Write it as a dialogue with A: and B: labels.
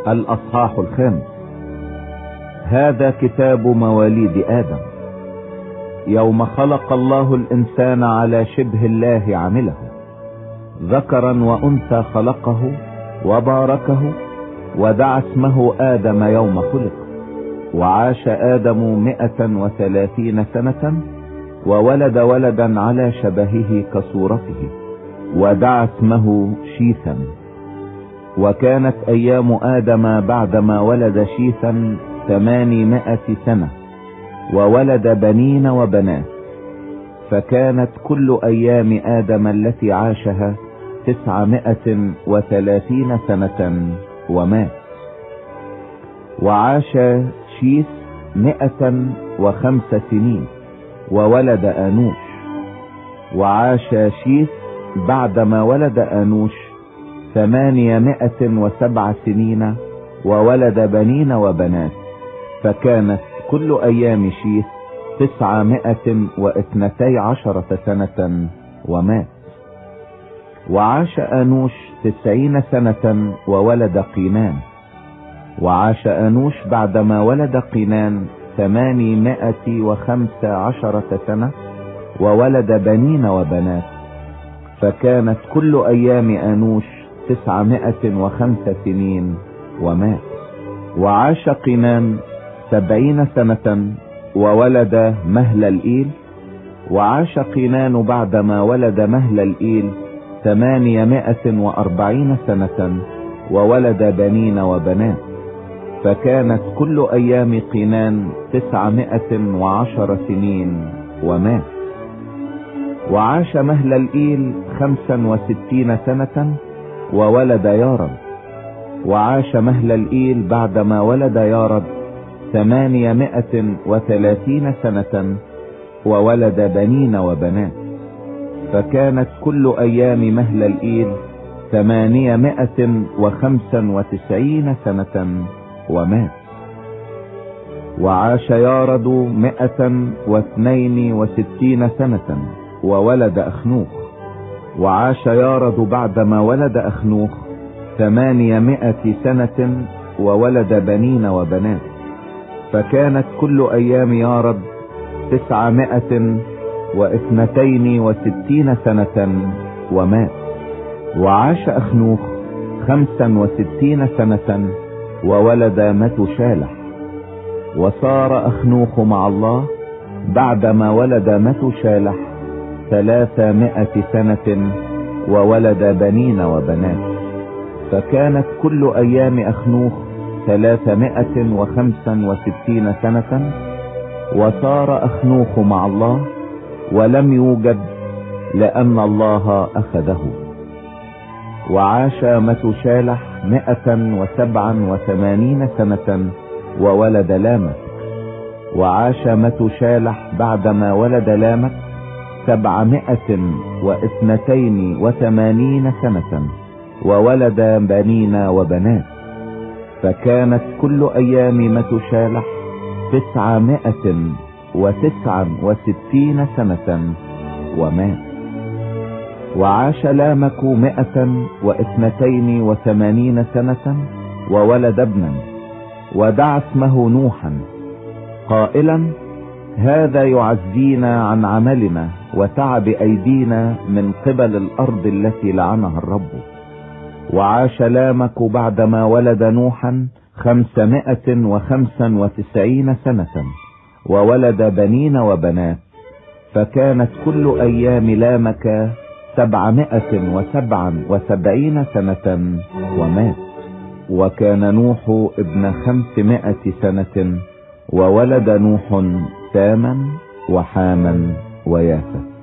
A: الأصحاح 5. هذا كتاب مواليد آدم. يوم خلق الله الإنسان على شبه الله عمله، ذكرا وأنثى خلقه وباركه، ودعا اسمه آدم يوم خلق. وعاش آدم 130 سنة، وولد ولدا على شبهه كصورته، ودعا اسمه شيثا. وكانت أيام آدم بعدما ولد شيثا 800 سنة، وولد بنين وبنات. فكانت كل أيام آدم التي عاشها 930 سنة ومات. وعاش شيث 105 سنين، وولد آنوش. وعاش شيث بعدما ولد آنوش 807 سنين، وولد بنين وبنات. فكانت كل أيام شيث 912 سنة ومات. وعاش آنوش 90 سنة، وولد قينان. وعاش آنوش بعدما ولد قينان 815 سنة، وولد بنين وبنات. فكانت كل أيام آنوش 905 سنين ومات. وعاش قينان 70 سنة، وولد مهللئيل. وعاش قينان بعدما ولد مهللئيل 840 سنة، وولد بنين وبنات. فكانت كل أيام قينان 910 سنين ومات. وعاش مهللئيل 65 سنة، وولد يارد. وعاش مهللئيل بعدما ولد يارد 830 سنة، وولد بنين وبنات. فكانت كل أيام مهللئيل 895 سنة ومات. وعاش يارد 162 سنة، وولد أخنوخ. وعاش يارد بعدما ولد أخنوخ 800 سنة، وولد بنين وبنات. فكانت كل أيام يارد 962 سنة ومات. وعاش أخنوخ 65 سنة، وولد متوشالح. وصار أخنوخ مع الله بعدما ولد متوشالح 300 سنة، وولد بنين وبنات. فكانت كل أيام أخنوخ 365 سنة. وصار أخنوخ مع الله، ولم يوجد لأن الله أخذه. وعاش متوشالح 187 سنة، وولد لامك. وعاش متوشالح بعدما ولد لامك 782 سنة، وولد بنين وبنات. فكانت كل أيام متوشالح 969 سنة ومات. وعاش لامك 182 سنة، وولد ابنا، ودعا اسمه نوحا، قائلا: هذا يعزينا عن عملنا وتعب أيدينا من قبل الأرض التي لعنها الرب. وعاش لامك بعدما ولد نوحا 595 سنة، وولد بنين وبنات. فكانت كل أيام لامك 777 سنة ومات. وكان نوح ابن 500 سنة، وولد نوح ساما وحاما ويافث.